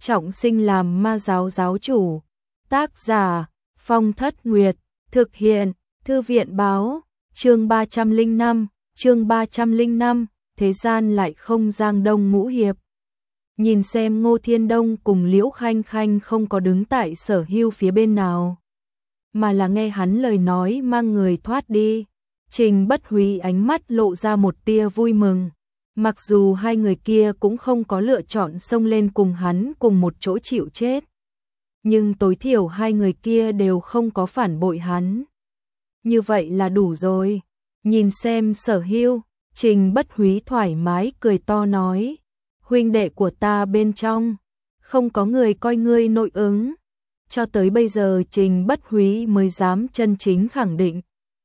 trọng sinh làm ma giáo giáo chủ. Tác giả Phong Thất Nguyệt, thực hiện Thư viện báo, chương 305, thế gian lại không Giang Đông Ngũ Hiệp. Nhìn xem Ngô Thiên Đông cùng Liễu Khanh Khanh không có đứng tại Sở Hưu phía bên nào, mà là nghe hắn lời nói mang người thoát đi. Trình Bất Húy ánh mắt lộ ra một tia vui mừng. Mặc dù hai người kia cũng không có lựa chọn xông lên cùng hắn cùng một chỗ chịu chết, nhưng tối thiểu hai người kia đều không có phản bội hắn. Như vậy là đủ rồi. Nhìn xem Sở Hưu, Trình Bất Húy thoải mái cười to nói, huynh đệ của ta bên trong, không có người coi ngươi nội ứng. Cho tới bây giờ Trình Bất Húy mới dám chân chính khẳng định.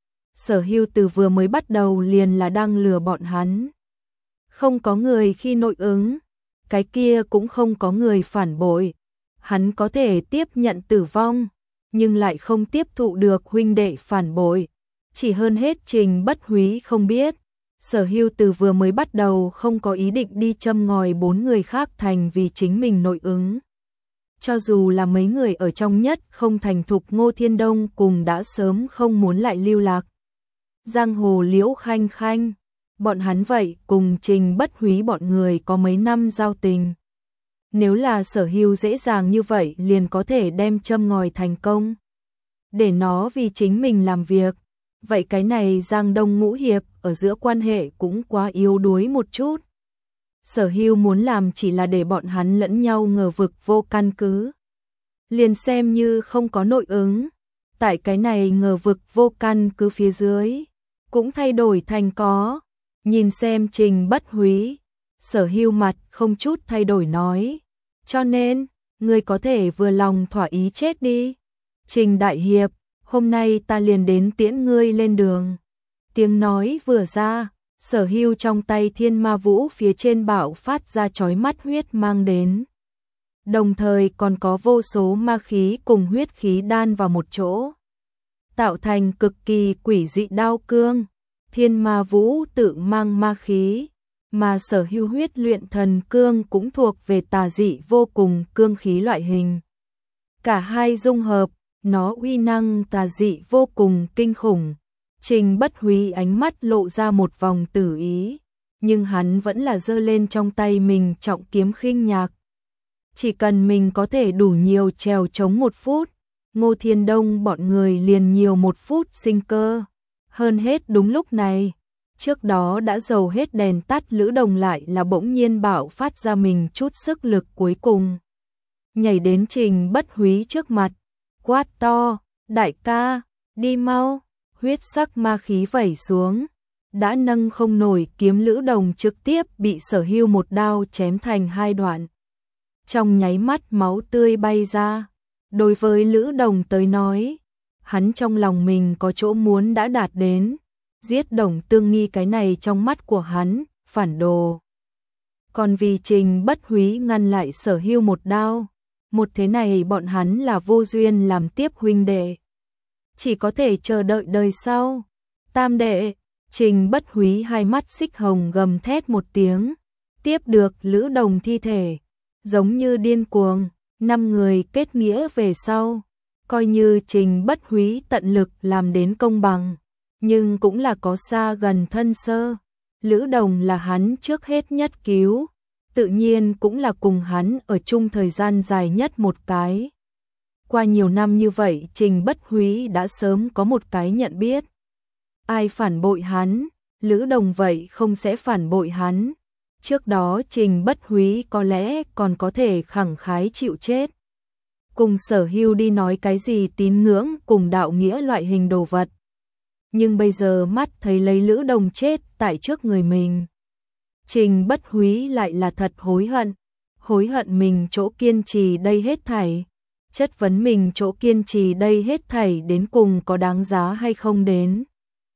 Sở Hưu từ vừa mới bắt đầu liền là đang lừa bọn hắn. Không có người khi nội ứng, cái kia cũng không có người phản bội. Hắn có thể tiếp nhận tử vong, nhưng lại không tiếp thụ được huynh đệ phản bội. Chỉ hơn hết Trình Bất Húy không biết, Sở Hưu từ vừa mới bắt đầu không có ý định đi châm ngòi bốn người khác thành vì chính mình nội ứng. Cho dù là mấy người ở trong nhất không thành thục Ngô Thiên Đông cùng đã sớm không muốn lại lưu lạc. Giang hồ Liễu Khanh Khanh, bọn hắn vậy cùng Trình Bất Húy bọn người có mấy năm giao tình. Nếu là Sở Hưu dễ dàng như vậy liền có thể đem châm ngòi thành công, để nó vì chính mình làm việc, vậy cái này Giang Đông Ngũ Hiệp ở giữa quan hệ cũng quá yếu đuối một chút. Sở Hưu muốn làm chỉ là để bọn hắn lẫn nhau ngờ vực vô căn cứ. Liền xem như không có nội ứng, tại cái này ngờ vực vô căn cứ phía dưới, cũng thay đổi thành có. Nhìn xem Trình Bất Húy, Sở Hưu mặt không chút thay đổi nói, cho nên, ngươi có thể vừa lòng thỏa ý chết đi. Trình Đại Hiệp, hôm nay ta liền đến tiễn ngươi lên đường. Tiếng nói vừa ra, Sở Hưu trong tay Thiên Ma Vũ phía trên bạo phát ra chói mắt huyết mang đến. Đồng thời còn có vô số ma khí cùng huyết khí đan vào một chỗ, tạo thành cực kỳ quỷ dị đao cương. Thiên Ma Vũ tự mang ma khí, mà Sở Hưu huyết luyện thần cương cũng thuộc về tà dị vô cùng cương khí loại hình. Cả hai dung hợp, nó uy năng tà dị vô cùng kinh khủng. Trình Bất Húy ánh mắt lộ ra một vòng tử ý, nhưng hắn vẫn là giơ lên trong tay mình trọng kiếm khinh nhạc. Chỉ cần mình có thể đủ nhiều trèo chống 1 phút, Ngô Thiên Đông bọn người liền nhiều 1 phút sinh cơ. Hơn hết đúng lúc này, trước đó đã dầu hết đèn tắt Lữ Đồng lại là bỗng nhiên bạo phát ra mình chút sức lực cuối cùng. Nhảy đến Trình Bất Húy trước mặt, quát to, đại ca, đi mau. Huyết sắc ma khí vẩy xuống, đã nâng không nổi kiếm Lữ Đồng trực tiếp bị Sở Hưu một đao chém thành 2 đoạn. Trong nháy mắt máu tươi bay ra. Đối với Lữ Đồng tới nói, hắn trong lòng mình có chỗ muốn đã đạt đến, giết Đồng Tương Nghi cái này trong mắt của hắn, phản đồ. Còn vì Trình Bất Húy ngăn lại Sở Hưu một đao, một thế này bọn hắn là vô duyên làm tiếp huynh đệ. Chỉ có thể chờ đợi đời sau. Tam đệ, Trình Bất Húy hai mắt xích hồng gầm thét một tiếng, tiếp được Lữ Đồng thi thể, giống như điên cuồng. 5 người kết nghĩa về sau, coi như Trình Bất Húy tận lực làm đến công bằng, nhưng cũng là có xa gần thân sơ. Lữ Đồng là hắn trước hết nhất cứu, tự nhiên cũng là cùng hắn ở chung thời gian dài nhất một cái. Qua nhiều năm như vậy Trình Bất Húy đã sớm có một cái nhận biết. Ai phản bội hắn, Lữ Đồng vậy không sẽ phản bội hắn. Trước đó Trình Bất Húy có lẽ còn có thể khẳng khái chịu chết, cùng Sở Hưu đi nói cái gì tín ngưỡng cùng đạo nghĩa loại hình đồ vật. Nhưng bây giờ mắt thấy lấy Lữ Đồng chết tại trước người mình, Trình Bất Húy lại là thật hối hận mình chỗ kiên trì đây hết thảy. Chất vấn mình chỗ kiên trì đây hết thảy đến cùng có đáng giá hay không đến.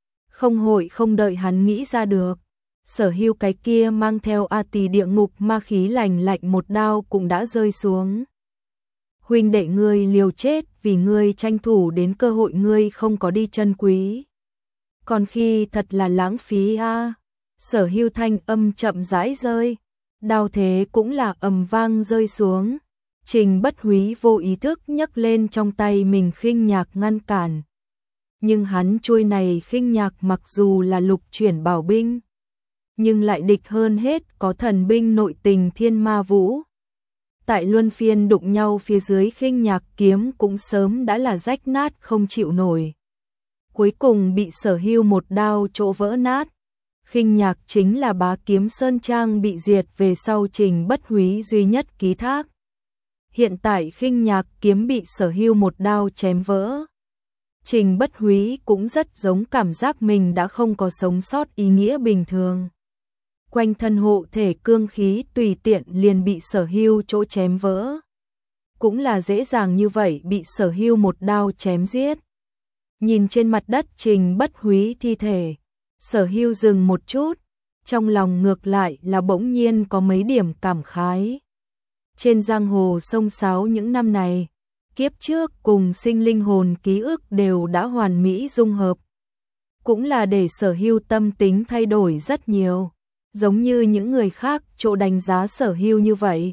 Không đợi hắn nghĩ ra được, Sở Hưu cái kia mang theo A Tỳ địa ngục ma khí lạnh lạnh một đao cũng đã rơi xuống. Huynh đệ ngươi liều chết vì ngươi tranh thủ đến cơ hội ngươi không có đi trân quý. Còn khi thật là lãng phí a. Sở Hưu thanh âm chậm rãi rơi, đao thế cũng là ầm vang rơi xuống. Trình Bất Húy vô ý thức nhấc lên trong tay mình khinh nhạc ngăn cản. Nhưng hắn chuôi này khinh nhạc mặc dù là lục chuyển bảo binh, nhưng lại địch hơn hết có thần binh nội tình Thiên Ma Vũ. Tại luân phiên đụng nhau phía dưới, khinh nhạc kiếm cũng sớm đã là rách nát không chịu nổi. Cuối cùng bị Sở Hưu một đao chỗ vỡ nát. Khinh nhạc chính là bá kiếm Sơn Trang bị diệt về sau Trình Bất Húy duy nhất ký thác. Hiện tại khinh nhạc kiếm bị Sở Hưu một đao chém vỡ. Trình Bất Húy cũng rất giống cảm giác mình đã không có sống sót ý nghĩa bình thường. Quanh thân hộ thể cương khí tùy tiện liền bị Sở Hưu chỗ chém vỡ. Cũng là dễ dàng như vậy bị Sở Hưu một đao chém giết. Nhìn trên mặt đất Trình Bất Húy thi thể, Sở Hưu dừng một chút, trong lòng ngược lại là bỗng nhiên có mấy điểm cảm khái. Trên giang hồ sông sáo những năm này, kiếp trước cùng sinh linh hồn ký ức đều đã hoàn mỹ dung hợp. Cũng là để Sở Hưu tâm tính thay đổi rất nhiều, giống như những người khác chỗ đánh giá Sở Hưu như vậy.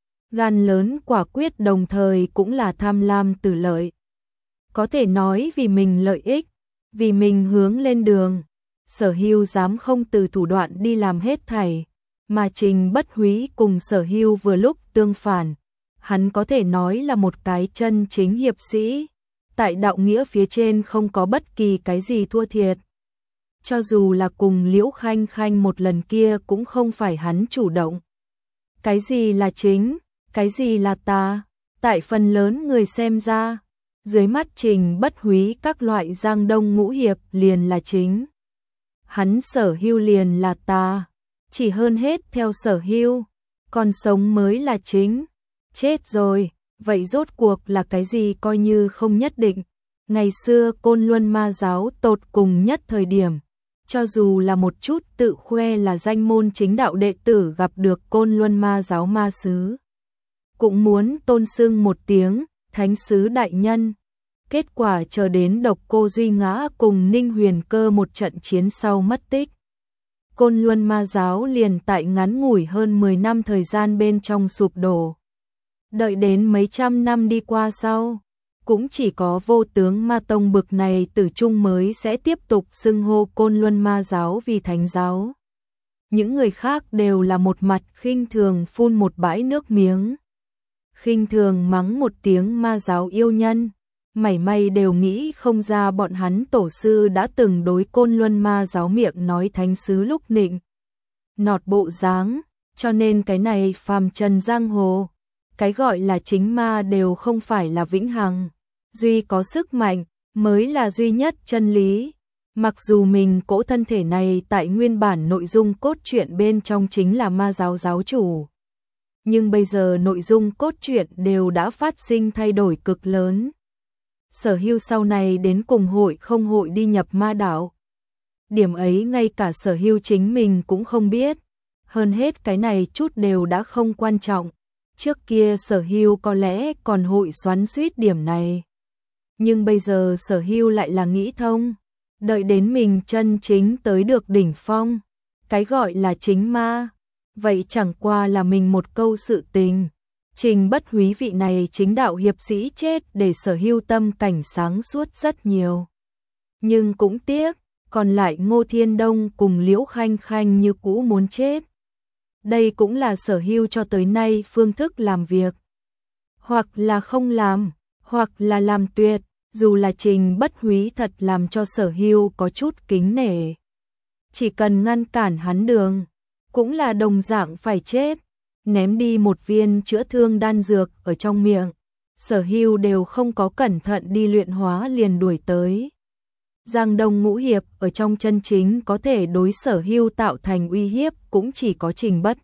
Gan lớn quả quyết đồng thời cũng là tham lam tử lợi. Có thể nói vì mình lợi ích, vì mình hướng lên đường, Sở Hưu dám không từ thủ đoạn đi làm hết thảy, mà Trình Bất Húy cùng Sở Hưu vừa lúc tương phản. Hắn có thể nói là một cái chân chính hiệp sĩ, tại đạo nghĩa phía trên không có bất kỳ cái gì thua thiệt. Cho dù là cùng Liễu Khanh Khanh một lần kia cũng không phải hắn chủ động. Cái gì là chính, cái gì là tà, tại phần lớn người xem ra, dưới mắt Trình Bất Húy các loại giang đông ngũ hiệp liền là chính. Hắn Sở Hưu liền là tà, chỉ hơn hết theo Sở Hưu, còn sống mới là chính. Chết rồi, vậy rốt cuộc là cái gì coi như không nhất định. Ngày xưa Côn Luân Ma giáo tột cùng nhất thời điểm, cho dù là một chút tự khoe là danh môn chính đạo đệ tử gặp được Côn Luân Ma giáo ma sứ, cũng muốn tôn xưng một tiếng thánh sứ đại nhân. Kết quả chờ đến Độc Cô Duy Ngã cùng Ninh Huyền Cơ một trận chiến sau mất tích, Côn Luân Ma giáo liền tại ngắn ngủi hơn 10 năm thời gian bên trong sụp đổ. Đợi đến mấy trăm năm đi qua sau, cũng chỉ có Vô Tướng Ma Tông bực này tử trung mới sẽ tiếp tục xưng hô Côn Luân Ma giáo vì thánh giáo. Những người khác đều là một mặt khinh thường phun một bãi nước miếng, khinh thường mắng một tiếng ma giáo yêu nhân, mảy may đều nghĩ không ra bọn hắn tổ sư đã từng đối Côn Luân Ma giáo miệng nói thánh sứ lúc nịnh nọt bộ dáng, cho nên cái này phàm trần giang hồ, cái gọi là chính ma đều không phải là vĩnh hằng, duy có sức mạnh mới là duy nhất chân lý. Mặc dù mình cỗ thân thể này tại nguyên bản nội dung cốt truyện bên trong chính là ma giáo giáo chủ, nhưng bây giờ nội dung cốt truyện đều đã phát sinh thay đổi cực lớn. Sở Hưu sau này đến cùng hội không hội đi nhập ma đạo, điểm ấy ngay cả Sở Hưu chính mình cũng không biết. Hơn hết cái này chút đều đã không quan trọng. Trước kia Sở Hưu có lẽ còn hội xoắn xuýt điểm này, nhưng bây giờ Sở Hưu lại là nghĩ thông, đợi đến mình chân chính tới được đỉnh phong, cái gọi là chính ma, vậy chẳng qua là mình một câu sự tình. Trình Bất Húy vị này chính đạo hiệp sĩ chết để Sở Hưu tâm cảnh sáng suốt rất nhiều. Nhưng cũng tiếc, còn lại Ngô Thiên Đông cùng Liễu Khanh Khanh như cũ muốn chết. Đây cũng là Sở Hưu cho tới nay phương thức làm việc. Hoặc là không làm, hoặc là làm tuyệt, dù là Trình Bất Húy thật làm cho Sở Hưu có chút kính nể. Chỉ cần ngăn cản hắn đường, cũng là đồng dạng phải chết. Ném đi một viên chữa thương đan dược ở trong miệng, Sở Hưu đều không có cẩn thận đi luyện hóa liền đuổi tới. Giang Đông ngũ hiệp ở trong chân chính có thể đối Sở Hưu tạo thành uy hiếp cũng chỉ có Trình Bất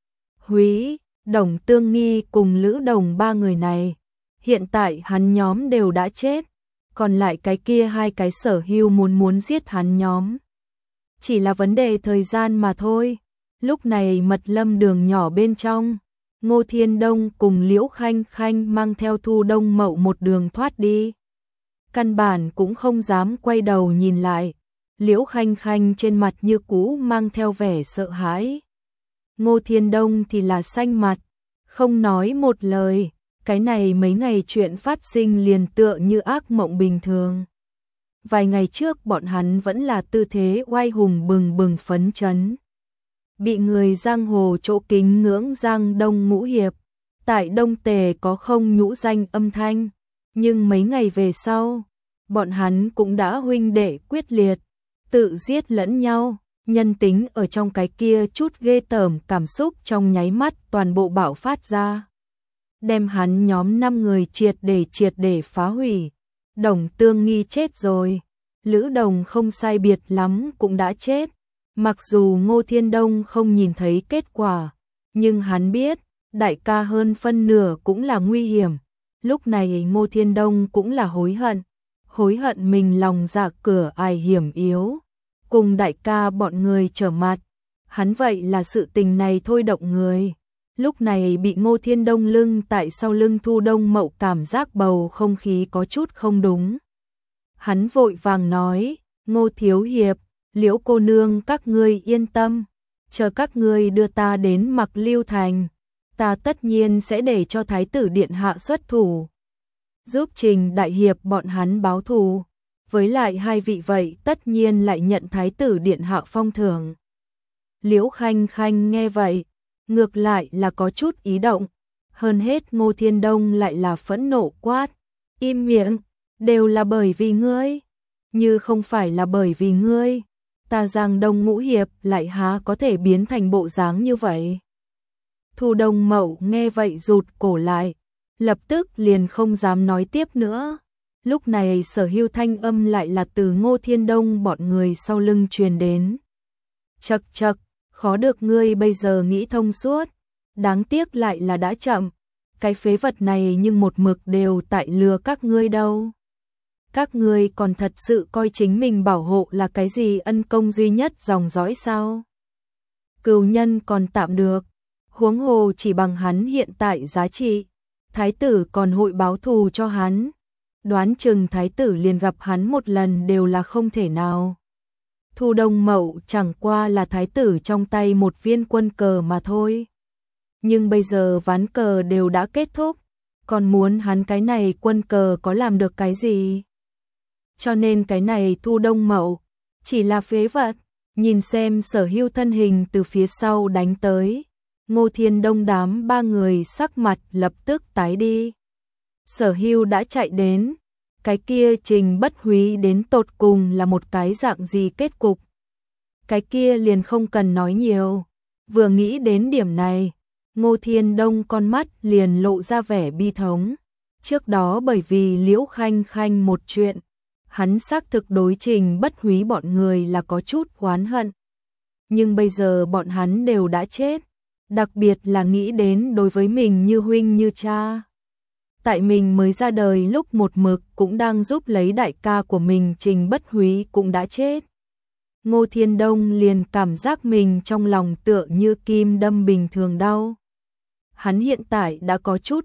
Húy, Đồng Tương Nghi cùng Lữ Đồng ba người này. Hiện tại hắn nhóm đều đã chết, còn lại cái kia hai cái Sở Hưu muốn giết hắn nhóm, chỉ là vấn đề thời gian mà thôi. Lúc này Mật Lâm đường nhỏ bên trong, Ngô Thiên Đông cùng Liễu Khanh Khanh mang theo Thu Đông Mậu một đường thoát đi. Căn bản cũng không dám quay đầu nhìn lại, Liễu Khanh Khanh trên mặt như cũ mang theo vẻ sợ hãi. Ngô Thiên Đông thì là xanh mặt, không nói một lời, Cái này mấy ngày chuyện phát sinh liền tựa như ác mộng bình thường. Vài ngày trước bọn hắn vẫn là tư thế oai hùng bừng bừng phấn chấn. Bị người giang hồ chỗ kính ngưỡng Giang Đông Ngũ Hiệp. Tại Đông Tề có không nhũ danh âm thanh. Nhưng mấy ngày về sau, bọn hắn cũng đã huynh đệ quyết liệt, tự giết lẫn nhau. Nhân tính ở trong cái kia chút ghê tởm cảm xúc trong nháy mắt toàn bộ bạo phát ra. Đem hắn nhóm 5 người triệt để phá hủy. Đồng Tương Nghi chết rồi. Lữ Đồng không sai biệt lắm cũng đã chết. Mặc dù Ngô Thiên Đông không nhìn thấy kết quả, nhưng hắn biết, đại ca hơn phân nửa cũng là nguy hiểm. Lúc này Ngô Thiên Đông cũng là hối hận mình lòng dạ cửa ải hiểm yếu. Cùng đại ca bọn người trở mặt, hắn vậy là sự tình này thôi động người. Lúc này bị Ngô Thiên Đông lưng tại sau lưng Thu Đông Mậu cảm giác bầu không khí có chút không đúng. Hắn vội vàng nói, Ngô Thiếu Hiệp, Liễu cô nương các ngươi yên tâm, chờ các ngươi đưa ta đến Mặc Lưu Thành, ta tất nhiên sẽ để cho Thái tử Điện Hạ xuất thủ, giúp Trình Đại Hiệp bọn hắn báo thù. Với lại hai vị vậy tất nhiên lại nhận Thái tử Điện Hạ phong thưởng. Liễu Khanh Khanh nghe vậy, ngược lại là có chút ý động. Hơn hết Ngô Thiên Đông lại là phẫn nộ quát, im miệng, đều là bởi vì ngươi. Như không phải là bởi vì ngươi, ta Giang Đông Ngũ Hiệp lại há có thể biến thành bộ dáng như vậy. Thu Đông Mậu nghe vậy rụt cổ lại, lập tức liền không dám nói tiếp nữa. Lúc này Sở Hưu thanh âm lại là từ Ngô Thiên Đông bọn người sau lưng truyền đến. Chậc chậc, khó được ngươi bây giờ nghĩ thông suốt, đáng tiếc lại là đã chậm. Cái phế vật này nhưng một mực đều tại lừa các ngươi đâu. Các ngươi còn thật sự coi chính mình bảo hộ là cái gì ân công duy nhất dòng dõi sao? Cừu nhân còn tạm được, huống hồ chỉ bằng hắn hiện tại giá trị, thái tử còn hội báo thù cho hắn. Đoán chừng thái tử liền gặp hắn một lần đều là không thể nào. Thu Đông Mậu chẳng qua là thái tử trong tay một viên quân cờ mà thôi. Nhưng bây giờ ván cờ đều đã kết thúc, còn muốn hắn cái này quân cờ có làm được cái gì? Cho nên cái này Thu Đông Mậu chỉ là phế vật. Nhìn xem Sở Hưu thân hình từ phía sau đánh tới, Ngô Thiên Đông đám ba người sắc mặt lập tức tái đi. Sở Hưu đã chạy đến, cái kia Trình Bất Húy đến tột cùng là một cái dạng gì kết cục. Cái kia liền không cần nói nhiều, vừa nghĩ đến điểm này, Ngô Thiên Đông con mắt liền lộ ra vẻ bi thống. Trước đó bởi vì Liễu Khanh Khanh một chuyện, hắn xác thực đối Trình Bất Húy bọn người là có chút oán hận. Nhưng bây giờ bọn hắn đều đã chết, đặc biệt là nghĩ đến đối với mình như huynh như cha. Tại mình mới ra đời lúc một mực cũng đang giúp lấy đại ca của mình Trình Bất Húy cũng đã chết. Ngô Thiên Đông liền cảm giác mình trong lòng tựa như kim đâm bình thường đau. Hắn hiện tại đã có chút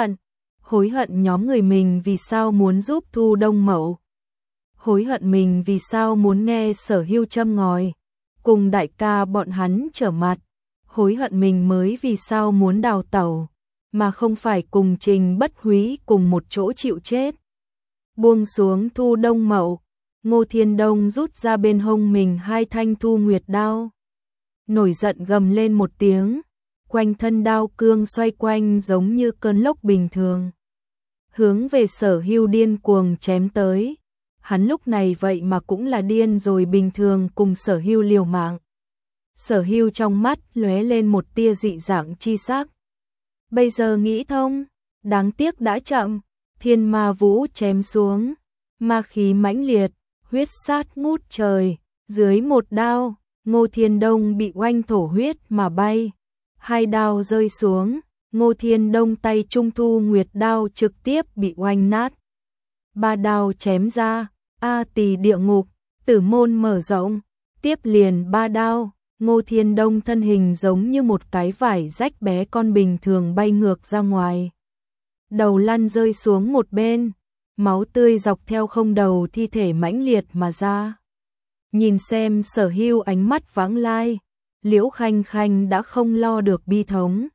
hối hận nhóm người mình vì sao muốn giúp Thu Đông Mậu. Hối hận mình vì sao muốn nghe Sở Hưu châm ngòi, cùng đại ca bọn hắn trở mặt. Hối hận mình mới vì sao muốn đào tẩu, mà không phải cùng Trình Bất Húy cùng một chỗ chịu chết. Buông xuống Thu Đông Mậu, Ngô Thiên Đông rút ra bên hông mình hai thanh Thu Nguyệt đao. Nổi giận gầm lên một tiếng, quanh thân đao cương xoay quanh giống như cơn lốc bình thường. Hướng về Sở Hưu điên cuồng chém tới. Hắn lúc này vậy mà cũng là điên rồi bình thường cùng Sở Hưu liều mạng. Sở Hưu trong mắt lóe lên một tia dị dạng chi sắc. Bây giờ nghĩ thông, đáng tiếc đã chậm. Thiên ma vũ chém xuống, ma khí mãnh liệt, huyết sát ngút trời. Dưới một đao, Ngô Thiên Đông bị oanh thổ huyết mà bay. Hai đao rơi xuống, Ngô Thiên Đông tay trung Thu Nguyệt đao trực tiếp bị oanh nát. Ba đao chém ra, A Tỳ địa ngục, tử môn mở rộng, tiếp liền ba đao. Ngô Thiên Đông thân hình giống như một cái vải rách bé con bình thường bay ngược ra ngoài. Đầu lăn rơi xuống một bên, máu tươi dọc theo không đầu thi thể mãnh liệt mà ra. Nhìn xem Sở Hưu ánh mắt vãng lai, Liễu Khanh Khanh đã không lo được bi thống,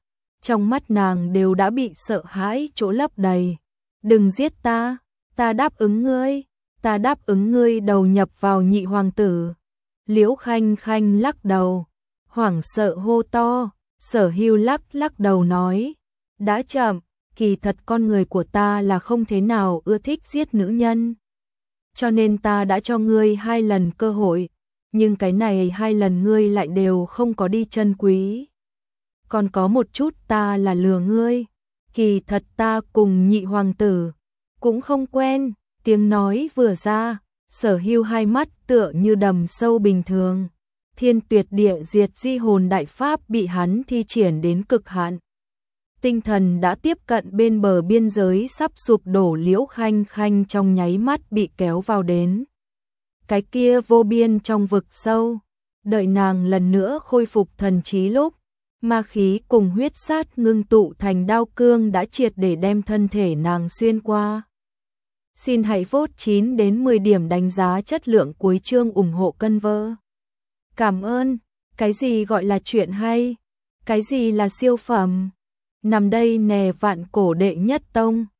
trong mắt nàng đều đã bị sợ hãi chỗ lấp đầy. Đừng giết ta đáp ứng ngươi, ta đáp ứng ngươi đầu nhập vào nhị hoàng tử. Liễu Khanh Khanh lắc đầu, hoảng sợ hô to. Sở Hưu lắc đầu nói, đã chậm, kỳ thật con người của ta là không thế nào ưa thích giết nữ nhân. Cho nên ta đã cho ngươi 2 lần cơ hội, nhưng cái này 2 lần ngươi lại đều không có đi trân quý. Còn có một chút ta là lừa ngươi, kỳ thật ta cùng nhị hoàng tử cũng không quen. Tiếng nói vừa ra, Sở Hưu hai mắt tựa như đầm sâu bình thường. Thiên Tuyệt Địa Diệt Di Hồn đại pháp bị hắn thi triển đến cực hạn. Tinh thần đã tiếp cận bên bờ biên giới sắp sụp đổ. Liễu Khanh Khanh trong nháy mắt bị kéo vào đến cái kia vô biên trong vực sâu. Đợi nàng lần nữa khôi phục thần trí lúc, ma khí cùng huyết sát ngưng tụ thành đao cương đã triệt để đem thân thể nàng xuyên qua. Xin hãy vote 9 đến 10 điểm đánh giá chất lượng cuối chương ủng hộ cân vơ. Cảm ơn. Cái gì gọi là chuyện hay? Cái gì là siêu phẩm? Nằm đây nè, Vạn Cổ đệ nhất tông.